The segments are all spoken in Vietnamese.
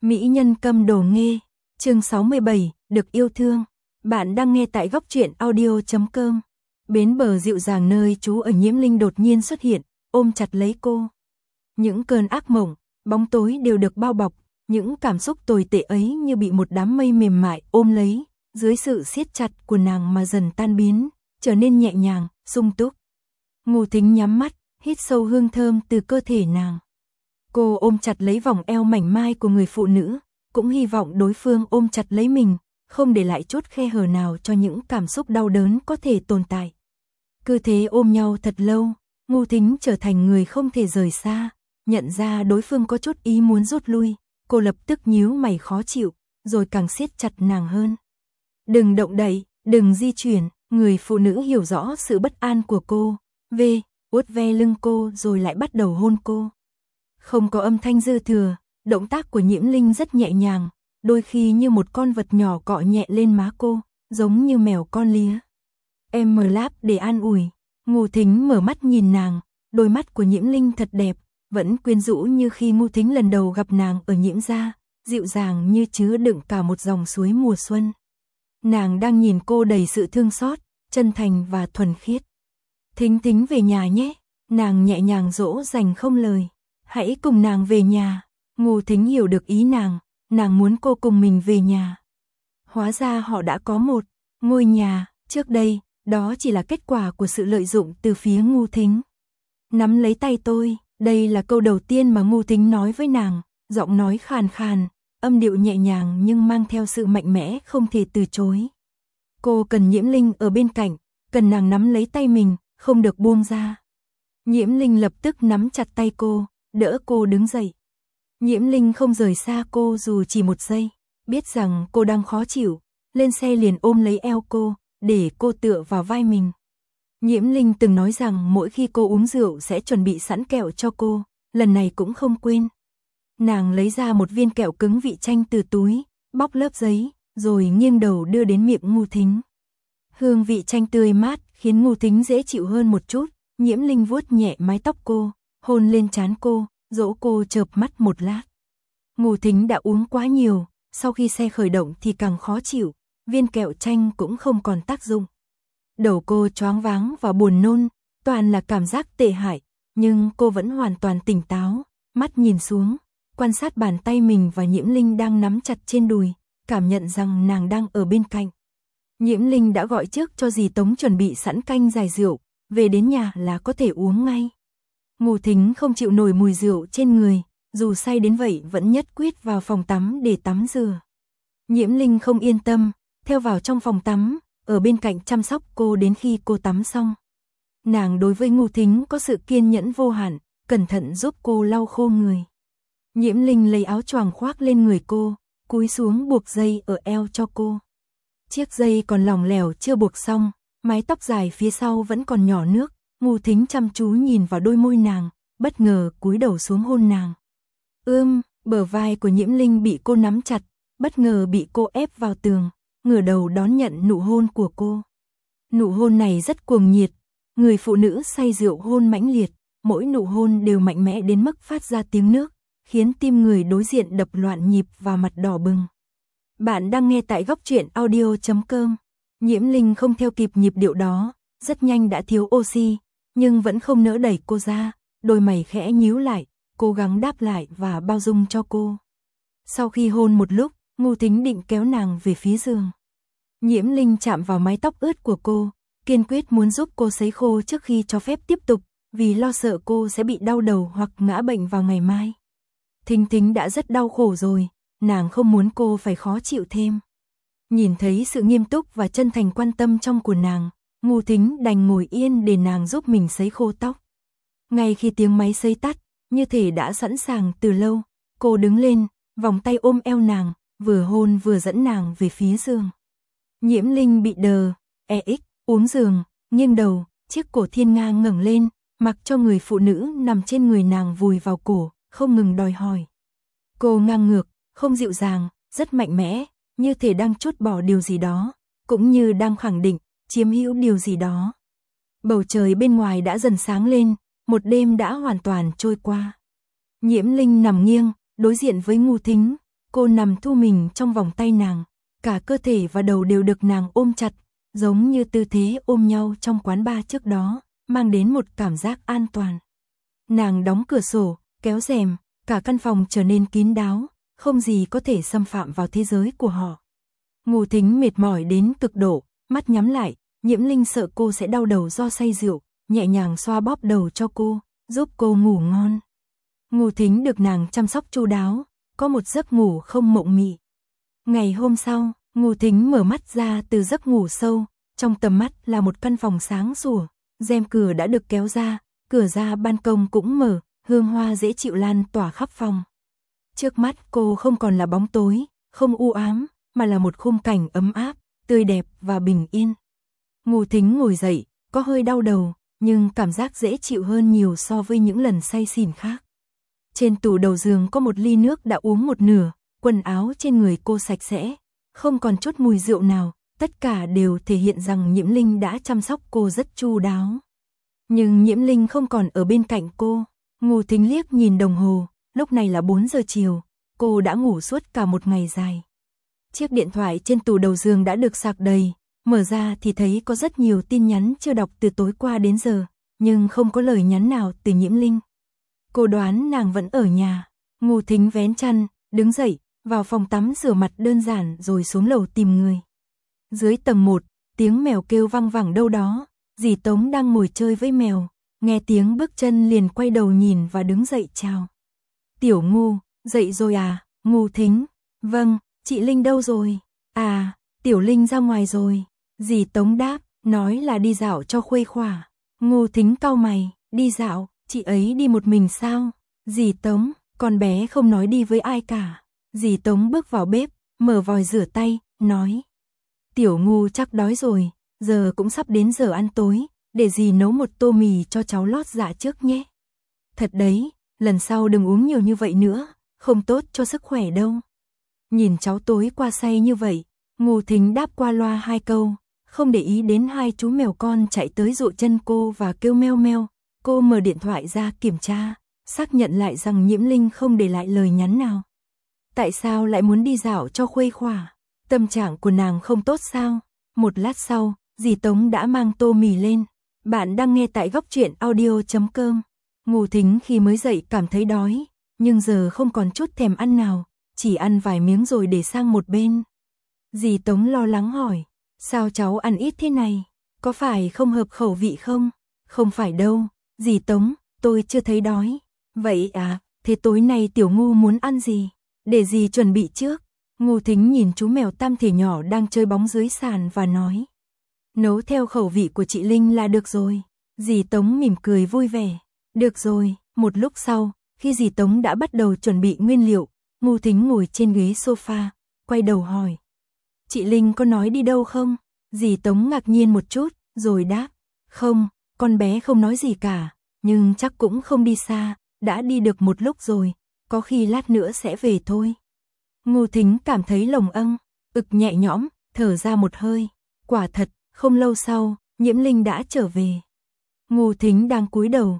Mỹ nhân câm đồ nghê, chương 67, được yêu thương. Bạn đang nghe tại góc truyện audio.com. Bến bờ dịu dàng nơi trú ở Nhiễm Linh đột nhiên xuất hiện, ôm chặt lấy cô. Những cơn ác mộng, bóng tối đều được bao bọc, những cảm xúc tồi tệ ấy như bị một đám mây mềm mại ôm lấy, dưới sự siết chặt của nàng mà dần tan biến, trở nên nhẹ nhàng, sung túc. Ngô Thính nhắm mắt, hít sâu hương thơm từ cơ thể nàng. Cô ôm chặt lấy vòng eo mảnh mai của người phụ nữ, cũng hy vọng đối phương ôm chặt lấy mình, không để lại chút khe hở nào cho những cảm xúc đau đớn có thể tồn tại. Cứ thế ôm nhau thật lâu, Ngô Thính trở thành người không thể rời xa, nhận ra đối phương có chút ý muốn rút lui, cô lập tức nhíu mày khó chịu, rồi càng siết chặt nàng hơn. Đừng động đậy, đừng di chuyển, người phụ nữ hiểu rõ sự bất an của cô, vuốt ve lưng cô rồi lại bắt đầu hôn cô. Không có âm thanh dư thừa, động tác của Nhiễm Linh rất nhẹ nhàng, đôi khi như một con vật nhỏ cọ nhẹ lên má cô, giống như mèo con lía. Em mở láp để an ủi. Ngô Thính mở mắt nhìn nàng, đôi mắt của Nhiễm Linh thật đẹp, vẫn quyến rũ như khi Ngô Thính lần đầu gặp nàng ở Nhiễm gia, dịu dàng như chứa đựng cả một dòng suối mùa xuân. Nàng đang nhìn cô đầy sự thương xót, chân thành và thuần khiết. Thính Thính về nhà nhé, nàng nhẹ nhàng dỗ dành không lời. Hãy cùng nàng về nhà. Ngô Thính hiểu được ý nàng muốn cô cùng mình về nhà. Hóa ra họ đã có một ngôi nhà trước đây, đó chỉ là kết quả của sự lợi dụng từ phía Ngô Thính. Nắm lấy tay tôi, đây là câu đầu tiên mà Ngô Thính nói với nàng, giọng nói khàn khàn, âm điệu nhẹ nhàng nhưng mang theo sự mạnh mẽ không thể từ chối. Cô cần Nhiễm Linh ở bên cạnh, cần nàng nắm lấy tay mình, không được buông ra. Nhiễm Linh lập tức nắm chặt tay cô, đỡ cô đứng dậy. Nhiễm Linh không rời xa cô dù chỉ một giây, biết rằng cô đang khó chịu, lên xe liền ôm lấy eo cô, để cô tựa vào vai mình. Nhiễm Linh từng nói rằng mỗi khi cô uống rượu sẽ chuẩn bị sẵn kẹo cho cô, lần này cũng không quên. Nàng lấy ra một viên kẹo cứng vị chanh từ túi, bóc lớp giấy, rồi nghiêng đầu đưa đến miệng Ngô Thính. Hương vị chanh tươi mát khiến Ngô Thính dễ chịu hơn một chút, Nhiễm Linh vuốt nhẹ mái tóc cô, hôn lên trán cô, dỗ cô chợp mắt một lát. Ngô Thính đã uống quá nhiều, sau khi xe khởi động thì càng khó chịu, viên kẹo chanh cũng không còn tác dụng. Đầu cô choáng váng và buồn nôn, toàn là cảm giác tệ hại, nhưng cô vẫn hoàn toàn tỉnh táo, mắt nhìn xuống, quan sát bàn tay mình và Nhiễm Linh đang nắm chặt trên đùi, cảm nhận rằng nàng đang ở bên cạnh. Nhiễm Linh đã gọi trước cho dì Tống chuẩn bị sẵn canh giải rượu, về đến nhà là có thể uống ngay. Ngô Thính không chịu nổi mùi rượu trên người, dù say đến vậy vẫn nhất quyết vào phòng tắm để tắm rửa. Nhiễm Linh không yên tâm, theo vào trong phòng tắm, ở bên cạnh chăm sóc cô đến khi cô tắm xong. Nàng đối với Ngô Thính có sự kiên nhẫn vô hạn, cẩn thận giúp cô lau khô người. Nhiễm Linh lấy áo choàng khoác lên người cô, cúi xuống buộc dây ở eo cho cô. Chiếc dây còn lỏng lẻo chưa buộc xong, mái tóc dài phía sau vẫn còn nhỏ nước. Ngô Thính chăm chú nhìn vào đôi môi nàng, bất ngờ cúi đầu xuống hôn nàng. Bờ vai của Nhiễm Linh bị cô nắm chặt, bất ngờ bị cô ép vào tường, ngửa đầu đón nhận nụ hôn của cô. Nụ hôn này rất cuồng nhiệt, người phụ nữ say rượu hôn mãnh liệt, mỗi nụ hôn đều mạnh mẽ đến mức phát ra tiếng nước, khiến tim người đối diện đập loạn nhịp và mặt đỏ bừng. Bạn đang nghe tại góc truyện audio.com. Nhiễm Linh không theo kịp nhịp điệu đó, rất nhanh đã thiếu oxy, nhưng vẫn không nỡ đẩy cô ra, đôi mày khẽ nhíu lại, cố gắng đáp lại và bao dung cho cô. Sau khi hôn một lúc, Ngô Thính định kéo nàng về phía giường. Nhiễm Linh chạm vào mái tóc ướt của cô, kiên quyết muốn giúp cô sấy khô trước khi cho phép tiếp tục, vì lo sợ cô sẽ bị đau đầu hoặc ngã bệnh vào ngày mai. Thính Thính đã rất đau khổ rồi, nàng không muốn cô phải khó chịu thêm. Nhìn thấy sự nghiêm túc và chân thành quan tâm trong của nàng, Ngô Thính đành ngồi yên để nàng giúp mình sấy khô tóc. Ngay khi tiếng máy sấy tắt, như thể đã sẵn sàng từ lâu, cô đứng lên, vòng tay ôm eo nàng, vừa hôn vừa dẫn nàng về phía giường. Nhiễm Linh bị đờ, uống giường, nghiêng đầu, chiếc cổ thiên nga ngẩng lên, mặc cho người phụ nữ nằm trên người nàng vùi vào cổ, không ngừng đòi hỏi. Cô ngang ngược, không dịu dàng, rất mạnh mẽ, như thể đang trút bỏ điều gì đó, cũng như đang khẳng định, chiếm hữu điều gì đó. Bầu trời bên ngoài đã dần sáng lên, một đêm đã hoàn toàn trôi qua. Nhiễm Linh nằm nghiêng, đối diện với Ngô Thính, Cô nằm thu mình trong vòng tay nàng, cả cơ thể và đầu đều được nàng ôm chặt, giống như tư thế ôm nhau trong quán bar trước đó, mang đến một cảm giác an toàn. Nàng đóng cửa sổ, kéo rèm, cả căn phòng trở nên kín đáo, không gì có thể xâm phạm vào thế giới của họ. Ngô Thính mệt mỏi đến cực độ, mắt nhắm lại, Nhiễm Linh sợ cô sẽ đau đầu do say rượu, nhẹ nhàng xoa bóp đầu cho cô, giúp cô ngủ ngon. Ngô Thính được nàng chăm sóc chu đáo, có một giấc ngủ không mộng mị. Ngày hôm sau, Ngô Thính mở mắt ra từ giấc ngủ sâu, trong tầm mắt là một căn phòng sáng sủa, rèm cửa đã được kéo ra, cửa ra ban công cũng mở, hương hoa dễ chịu lan tỏa khắp phòng. Trước mắt cô không còn là bóng tối, không u ám, mà là một khung cảnh ấm áp, tươi đẹp và bình yên. Ngô Thính ngồi dậy, có hơi đau đầu, nhưng cảm giác dễ chịu hơn nhiều so với những lần say xỉn khác. Trên tủ đầu giường có một ly nước đã uống một nửa, quần áo trên người cô sạch sẽ, không còn chút mùi rượu nào, tất cả đều thể hiện rằng Nhiễm Linh đã chăm sóc cô rất chu đáo. Nhưng Nhiễm Linh không còn ở bên cạnh cô. Ngô Thính liếc nhìn đồng hồ, lúc này là 4 giờ chiều, cô đã ngủ suốt cả một ngày dài. Chiếc điện thoại trên tủ đầu giường đã được sạc đầy, mở ra thì thấy có rất nhiều tin nhắn chưa đọc từ tối qua đến giờ, nhưng không có lời nhắn nào từ Nhiễm Linh. Cô đoán nàng vẫn ở nhà. Ngô Thính vén chăn, đứng dậy, vào phòng tắm rửa mặt đơn giản rồi xuống lầu tìm người. Dưới tầng 1, tiếng mèo kêu vang vẳng đâu đó, dì Tống đang ngồi chơi với mèo, nghe tiếng bước chân liền quay đầu nhìn và đứng dậy chào. Tiểu Ngô, dậy rồi à? Ngô Thính, vâng, chị Linh đâu rồi? À, Tiểu Linh ra ngoài rồi. Dì Tống đáp, nói là đi dạo cho khuây khỏa. Ngô Thính cau mày, đi dạo, chị ấy đi một mình sao? Dì Tống, con bé không nói đi với ai cả. Dì Tống bước vào bếp, mở vòi rửa tay, nói. Tiểu Ngô chắc đói rồi, giờ cũng sắp đến giờ ăn tối, để dì nấu một tô mì cho cháu lót dạ trước nhé. Thật đấy, lần sau đừng uống nhiều như vậy nữa, không tốt cho sức khỏe đâu. Nhìn cháu tối qua say như vậy, Ngô Thính đáp qua loa 2 câu, không để ý đến 2 chú mèo con chạy tới dụ chân cô và kêu meo meo. Cô mở điện thoại ra kiểm tra, xác nhận lại rằng Nhiễm Linh không để lại lời nhắn nào. Tại sao lại muốn đi dạo cho khuây khỏa? Tâm trạng của nàng không tốt sao? Một lát sau, dì Tống đã mang tô mì lên. Bạn đang nghe tại góc truyện audio.com. Ngô Thính khi mới dậy cảm thấy đói, nhưng giờ không còn chút thèm ăn nào, chỉ ăn vài miếng rồi để sang một bên. Dì Tống lo lắng hỏi, sao cháu ăn ít thế này? Có phải không hợp khẩu vị không? Không phải đâu, dì Tống, tôi chưa thấy đói. Vậy à, thế tối nay Tiểu Ngô muốn ăn gì? Để dì chuẩn bị trước. Ngô Thính nhìn chú mèo tam thể nhỏ đang chơi bóng dưới sàn và nói. Nấu theo khẩu vị của chị Linh là được rồi. Dì Tống mỉm cười vui vẻ. Được rồi, một lúc sau, khi dì Tống đã bắt đầu chuẩn bị nguyên liệu, Ngô Thính ngồi trên ghế sofa, quay đầu hỏi. Chị Linh có nói đi đâu không? Dì Tống ngạc nhiên một chút, rồi đáp. Không, con bé không nói gì cả, nhưng chắc cũng không đi xa, đã đi được một lúc rồi, có khi lát nữa sẽ về thôi. Ngô Thính cảm thấy lồng âng, ực nhẹ nhõm, thở ra một hơi. Quả thật, không lâu sau, Nhiễm Linh đã trở về. Ngô Thính đang cúi đầu,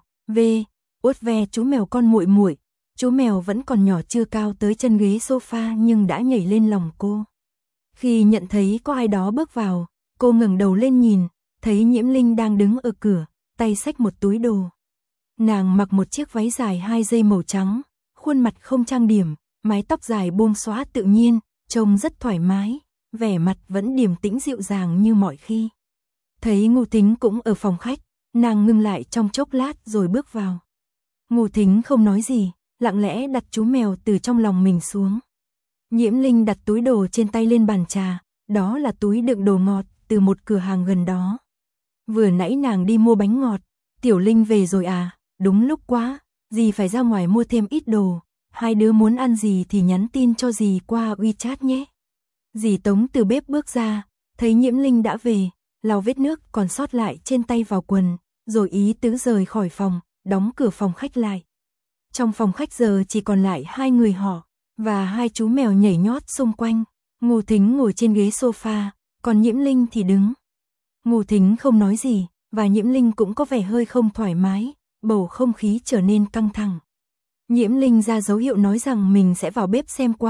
uốt ve chú mèo con muội muội. Chú mèo vẫn còn nhỏ chưa cao tới chân ghế sofa nhưng đã nhảy lên lòng cô. Khi nhận thấy có ai đó bước vào, cô ngẩng đầu lên nhìn, thấy Nhiễm Linh đang đứng ở cửa, tay xách một túi đồ. Nàng mặc một chiếc váy dài 2 dây màu trắng, khuôn mặt không trang điểm, mái tóc dài buông xõa tự nhiên, trông rất thoải mái, vẻ mặt vẫn điềm tĩnh dịu dàng như mọi khi. Thấy Ngô Thính cũng ở phòng khách, nàng ngưng lại trong chốc lát rồi bước vào. Ngô Thính không nói gì, lặng lẽ đặt chú mèo từ trong lòng mình xuống. Nhiễm Linh đặt túi đồ trên tay lên bàn trà, đó là túi đựng đồ ngọt từ một cửa hàng gần đó. Vừa nãy nàng đi mua bánh ngọt. Tiểu Linh về rồi à? Đúng lúc quá, dì phải ra ngoài mua thêm ít đồ. Hai đứa muốn ăn gì thì nhắn tin cho dì qua WeChat nhé. Dì Tống từ bếp bước ra, thấy Nhiễm Linh đã về, lau vết nước còn sót lại trên tay vào quần, rồi ý tứ rời khỏi phòng, đóng cửa phòng khách lại. Trong phòng khách giờ chỉ còn lại 2 người họ, và 2 chú mèo nhảy nhót xung quanh. Ngô Thính ngồi trên ghế sofa, còn Nhiễm Linh thì đứng. Ngô Thính không nói gì, và Nhiễm Linh cũng có vẻ hơi không thoải mái, bầu không khí trở nên căng thẳng. Nhiễm Linh ra dấu hiệu nói rằng mình sẽ vào bếp xem qua,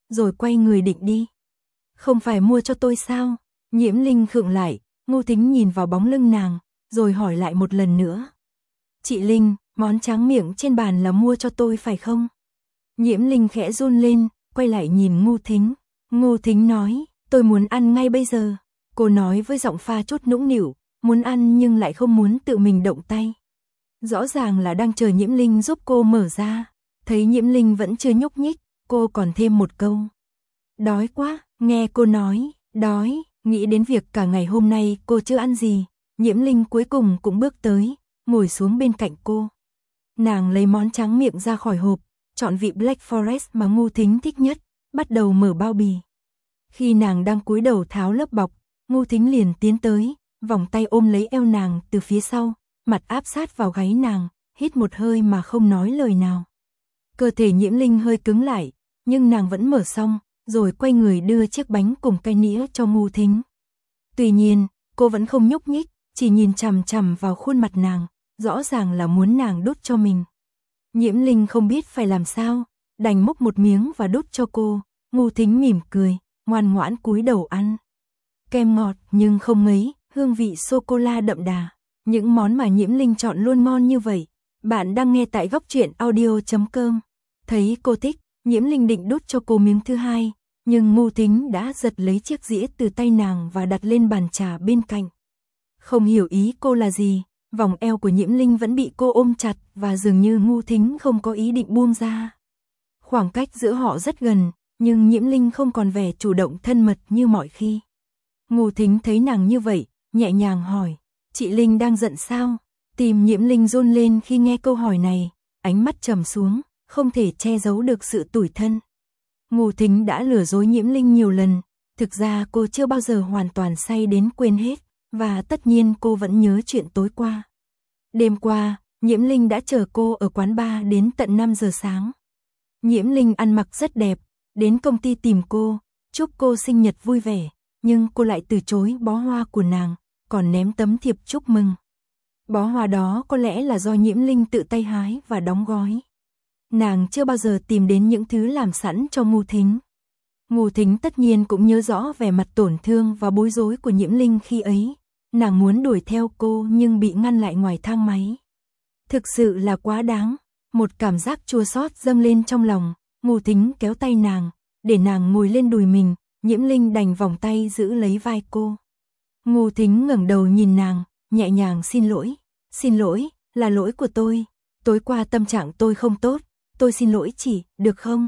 rồi quay người định đi. Không phải mua cho tôi sao? Nhiễm Linh khựng lại, Ngô Thính nhìn vào bóng lưng nàng, rồi hỏi lại một lần nữa. Chị Linh, món tráng miệng trên bàn là mua cho tôi phải không? Nhiễm Linh khẽ run lên, quay lại nhìn Ngô Thính. Ngô Thính nói, tôi muốn ăn ngay bây giờ. Cô nói với giọng pha chút nũng nịu, muốn ăn nhưng lại không muốn tự mình động tay. Rõ ràng là đang chờ Nhiễm Linh giúp cô mở ra. Thấy Nhiễm Linh vẫn chưa nhúc nhích, cô còn thêm một câu. Đói quá, nghe cô nói, đói, nghĩ đến việc cả ngày hôm nay cô chưa ăn gì. Nhiễm Linh cuối cùng cũng bước tới, ngồi xuống bên cạnh cô. Nàng lấy món tráng miệng ra khỏi hộp, chọn vị Black Forest mà Ngô Thính thích nhất, bắt đầu mở bao bì. Khi nàng đang cúi đầu tháo lớp bọc, Ngô Thính liền tiến tới, vòng tay ôm lấy eo nàng từ phía sau, mặt áp sát vào gáy nàng, hít một hơi mà không nói lời nào. Cơ thể Nhiễm Linh hơi cứng lại, nhưng nàng vẫn mở xong, rồi quay người đưa chiếc bánh cùng cây nĩa cho Ngô Thính. Tuy nhiên, cô vẫn không nhúc nhích, chỉ nhìn chằm chằm vào khuôn mặt nàng, rõ ràng là muốn nàng đút cho mình. Nhiễm Linh không biết phải làm sao, đành múc một miếng và đút cho cô. Ngô Thính mỉm cười, ngoan ngoãn cúi đầu ăn. Kem ngọt nhưng không mấy, hương vị sô-cô-la đậm đà. Những món mà Nhiễm Linh chọn luôn ngon như vậy. Bạn đang nghe tại góc truyện audio.com. Thấy cô thích, Nhiễm Linh định đút cho cô miếng thứ hai, nhưng Ngô Thính đã giật lấy chiếc dĩa từ tay nàng và đặt lên bàn trà bên cạnh. Không hiểu ý cô là gì, vòng eo của Nhiễm Linh vẫn bị cô ôm chặt và dường như Ngô Thính không có ý định buông ra. Khoảng cách giữa họ rất gần, nhưng Nhiễm Linh không còn vẻ chủ động thân mật như mọi khi. Ngô Thính thấy nàng như vậy, nhẹ nhàng hỏi, chị Linh đang giận sao? Tim Nhiễm Linh run lên khi nghe câu hỏi này, ánh mắt trầm xuống, không thể che giấu được sự tủi thân. Ngô Thính đã lừa dối Nhiễm Linh nhiều lần, thực ra cô chưa bao giờ hoàn toàn say đến quên hết, và tất nhiên cô vẫn nhớ chuyện tối qua. Đêm qua, Nhiễm Linh đã chờ cô ở quán bar đến tận 5 giờ sáng. Nhiễm Linh ăn mặc rất đẹp, đến công ty tìm cô, chúc cô sinh nhật vui vẻ, nhưng cô lại từ chối bó hoa của nàng, còn ném tấm thiệp chúc mừng. Bó hoa đó có lẽ là do Nhiễm Linh tự tay hái và đóng gói. Nàng chưa bao giờ tìm đến những thứ làm sẵn cho Ngô Thính. Ngô Thính tất nhiên cũng nhớ rõ vẻ mặt tổn thương và bối rối của Nhiễm Linh khi ấy. Nàng muốn đuổi theo cô nhưng bị ngăn lại ngoài thang máy. Thực sự là quá đáng. Một cảm giác chua xót dâng lên trong lòng. Ngô Thính kéo tay nàng, để nàng ngồi lên đùi mình. Nhiễm Linh đành vòng tay giữ lấy vai cô. Ngô Thính ngẩng đầu nhìn nàng, nhẹ nhàng xin lỗi. Xin lỗi, là lỗi của tôi. Tối qua tâm trạng tôi không tốt. Tôi xin lỗi chị, được không?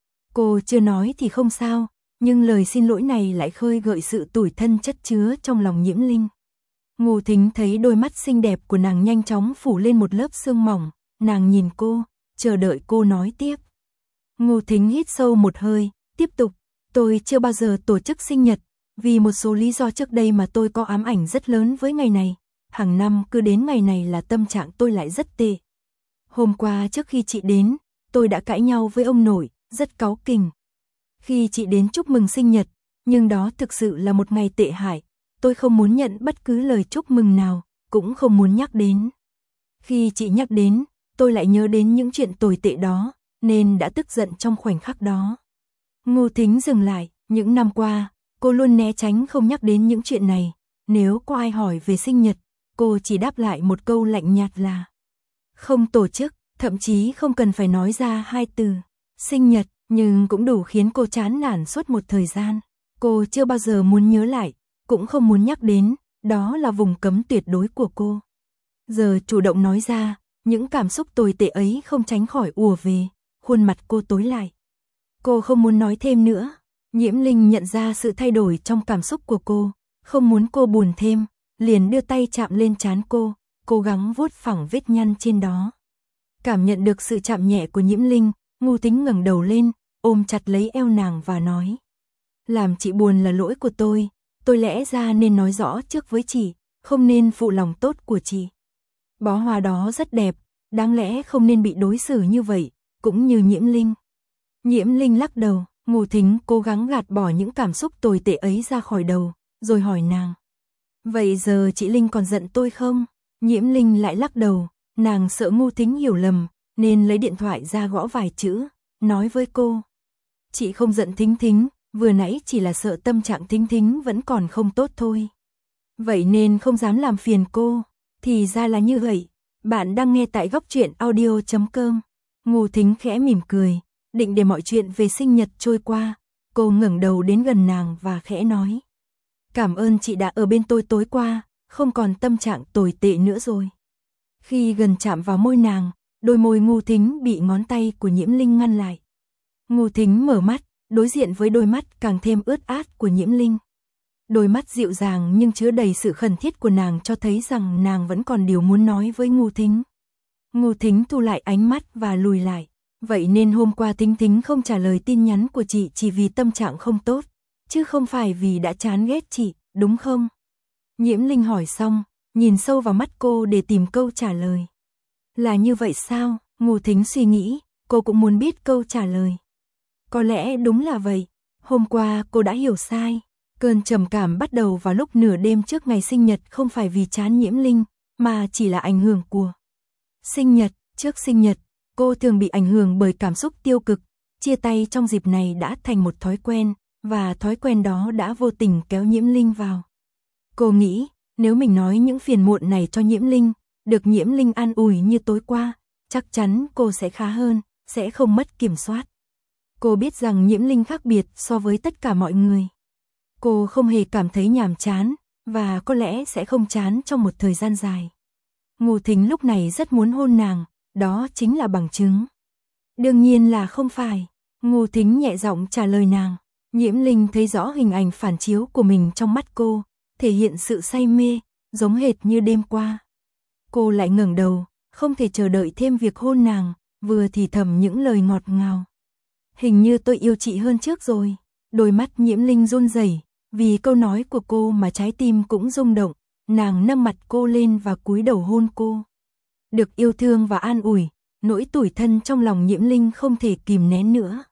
Cô chưa nói thì không sao, nhưng lời xin lỗi này lại khơi gợi sự tủi thân chất chứa trong lòng Nhiễm Linh. Ngô Thính thấy đôi mắt xinh đẹp của nàng nhanh chóng phủ lên một lớp sương mỏng, nàng nhìn cô, chờ đợi cô nói tiếp. Ngô Thính hít sâu một hơi, tiếp tục, tôi chưa bao giờ tổ chức sinh nhật, vì một số lý do trước đây mà tôi có ám ảnh rất lớn với ngày này. Hàng năm cứ đến ngày này là tâm trạng tôi lại rất tệ. Hôm qua trước khi chị đến, tôi đã cãi nhau với ông nội, rất cáu kỉnh. Khi chị đến chúc mừng sinh nhật, nhưng đó thực sự là một ngày tệ hại, tôi không muốn nhận bất cứ lời chúc mừng nào, cũng không muốn nhắc đến. Khi chị nhắc đến, tôi lại nhớ đến những chuyện tồi tệ đó, nên đã tức giận trong khoảnh khắc đó. Ngô Thính dừng lại, những năm qua, cô luôn né tránh không nhắc đến những chuyện này. Nếu có ai hỏi về sinh nhật, cô chỉ đáp lại một câu lạnh nhạt là không tổ chức, thậm chí không cần phải nói ra hai từ sinh nhật, nhưng cũng đủ khiến cô chán nản suốt một thời gian. Cô chưa bao giờ muốn nhớ lại, cũng không muốn nhắc đến, đó là vùng cấm tuyệt đối của cô. Giờ chủ động nói ra, những cảm xúc tồi tệ ấy không tránh khỏi ùa về, khuôn mặt cô tối lại. Cô không muốn nói thêm nữa. Nhiễm Linh nhận ra sự thay đổi trong cảm xúc của cô, không muốn cô buồn thêm, liền đưa tay chạm lên trán cô, cố gắng vuốt phẳng vết nhăn trên đó. Cảm nhận được sự chạm nhẹ của Nhiễm Linh, Ngô Thính ngẩng đầu lên, ôm chặt lấy eo nàng và nói: làm chị buồn là lỗi của tôi lẽ ra nên nói rõ trước với chị, không nên phụ lòng tốt của chị. Bó hoa đó rất đẹp, đáng lẽ không nên bị đối xử như vậy, cũng như Nhiễm Linh. Nhiễm Linh lắc đầu, Ngô Thính cố gắng gạt bỏ những cảm xúc tồi tệ ấy ra khỏi đầu, rồi hỏi nàng: vậy giờ chị Linh còn giận tôi không? Nhiễm Linh lại lắc đầu, nàng sợ Ngô Thính hiểu lầm, nên lấy điện thoại ra gõ vài chữ, nói với cô: Chị không giận Thính Thính, vừa nãy chỉ là sợ tâm trạng Thính Thính vẫn còn không tốt thôi. Vậy nên không dám làm phiền cô. Thì ra là như vậy. Bạn đang nghe tại góc truyện audio.com. Ngô Thính khẽ mỉm cười, định để mọi chuyện về sinh nhật trôi qua. Cô ngẩng đầu đến gần nàng và khẽ nói. Cảm ơn chị đã ở bên tôi tối qua, không còn tâm trạng tồi tệ nữa rồi. Khi gần chạm vào môi nàng, đôi môi Ngô Thính bị ngón tay của Nhiễm Linh ngăn lại. Ngô Thính mở mắt, đối diện với đôi mắt càng thêm ướt át của Nhiễm Linh. Đôi mắt dịu dàng nhưng chứa đầy sự khẩn thiết của nàng cho thấy rằng nàng vẫn còn điều muốn nói với Ngô Thính. Ngô Thính thu lại ánh mắt và lùi lại. Vậy nên hôm qua Thính Thính không trả lời tin nhắn của chị chỉ vì tâm trạng không tốt, chứ không phải vì đã chán ghét chị, đúng không? Nhiễm Linh hỏi xong, nhìn sâu vào mắt cô để tìm câu trả lời. Là như vậy sao? Ngô Thính suy nghĩ, cô cũng muốn biết câu trả lời. Có lẽ đúng là vậy. Hôm qua cô đã hiểu sai. Cơn trầm cảm bắt đầu vào lúc nửa đêm trước ngày sinh nhật không phải vì chán Nhiễm Linh, mà chỉ là ảnh hưởng của sinh nhật. Trước sinh nhật, cô thường bị ảnh hưởng bởi cảm xúc tiêu cực. Chia tay trong dịp này đã thành một thói quen, và thói quen đó đã vô tình kéo Nhiễm Linh vào. Cô nghĩ, nếu mình nói những phiền muộn này cho Nhiễm Linh, được Nhiễm Linh an ủi như tối qua, chắc chắn cô sẽ khá hơn, sẽ không mất kiểm soát. Cô biết rằng Nhiễm Linh khác biệt so với tất cả mọi người. Cô không hề cảm thấy nhàm chán, và có lẽ sẽ không chán trong một thời gian dài. Ngô Thính lúc này rất muốn hôn nàng, đó chính là bằng chứng. Đương nhiên là không phải. Ngô Thính nhẹ giọng trả lời nàng. Nhiễm Linh thấy rõ hình ảnh phản chiếu của mình trong mắt cô, thể hiện sự say mê, giống hệt như đêm qua. Cô lại ngẩng đầu, không thể chờ đợi thêm việc hôn nàng, vừa thì thầm những lời ngọt ngào. Hình như tôi yêu chị hơn trước rồi. Đôi mắt Nhiễm Linh run rẩy, vì câu nói của cô mà trái tim cũng rung động. Nàng nâng mặt cô lên và cúi đầu hôn cô. Được yêu thương và an ủi, nỗi tủi thân trong lòng Nhiễm Linh không thể kìm nén nữa.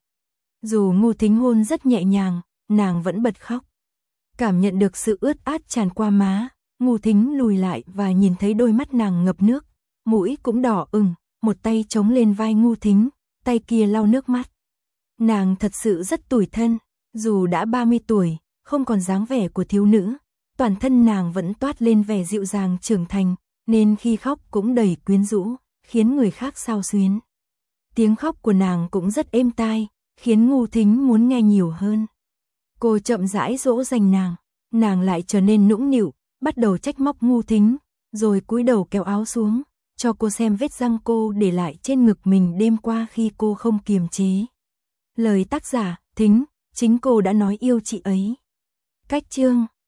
Dù Ngô Thính hôn rất nhẹ nhàng, nàng vẫn bật khóc. Cảm nhận được sự ướt át tràn qua má, Ngô Thính lùi lại và nhìn thấy đôi mắt nàng ngập nước, mũi cũng đỏ ửng, một tay chống lên vai Ngô Thính, tay kia lau nước mắt. Nàng thật sự rất tủi thân, dù đã 30 tuổi, không còn dáng vẻ của thiếu nữ, toàn thân nàng vẫn toát lên vẻ dịu dàng trưởng thành, nên khi khóc cũng đầy quyến rũ, khiến người khác xao xuyến. Tiếng khóc của nàng cũng rất êm tai, khiến Ngô Thính muốn nghe nhiều hơn. Cô chậm rãi dỗ dành nàng lại trở nên nũng nịu, bắt đầu trách móc Ngô Thính, rồi cúi đầu kéo áo xuống, cho cô xem vết răng cô để lại trên ngực mình đêm qua khi cô không kiềm chế. Lời tác giả, Thính, chính cô đã nói yêu chị ấy. Cách chương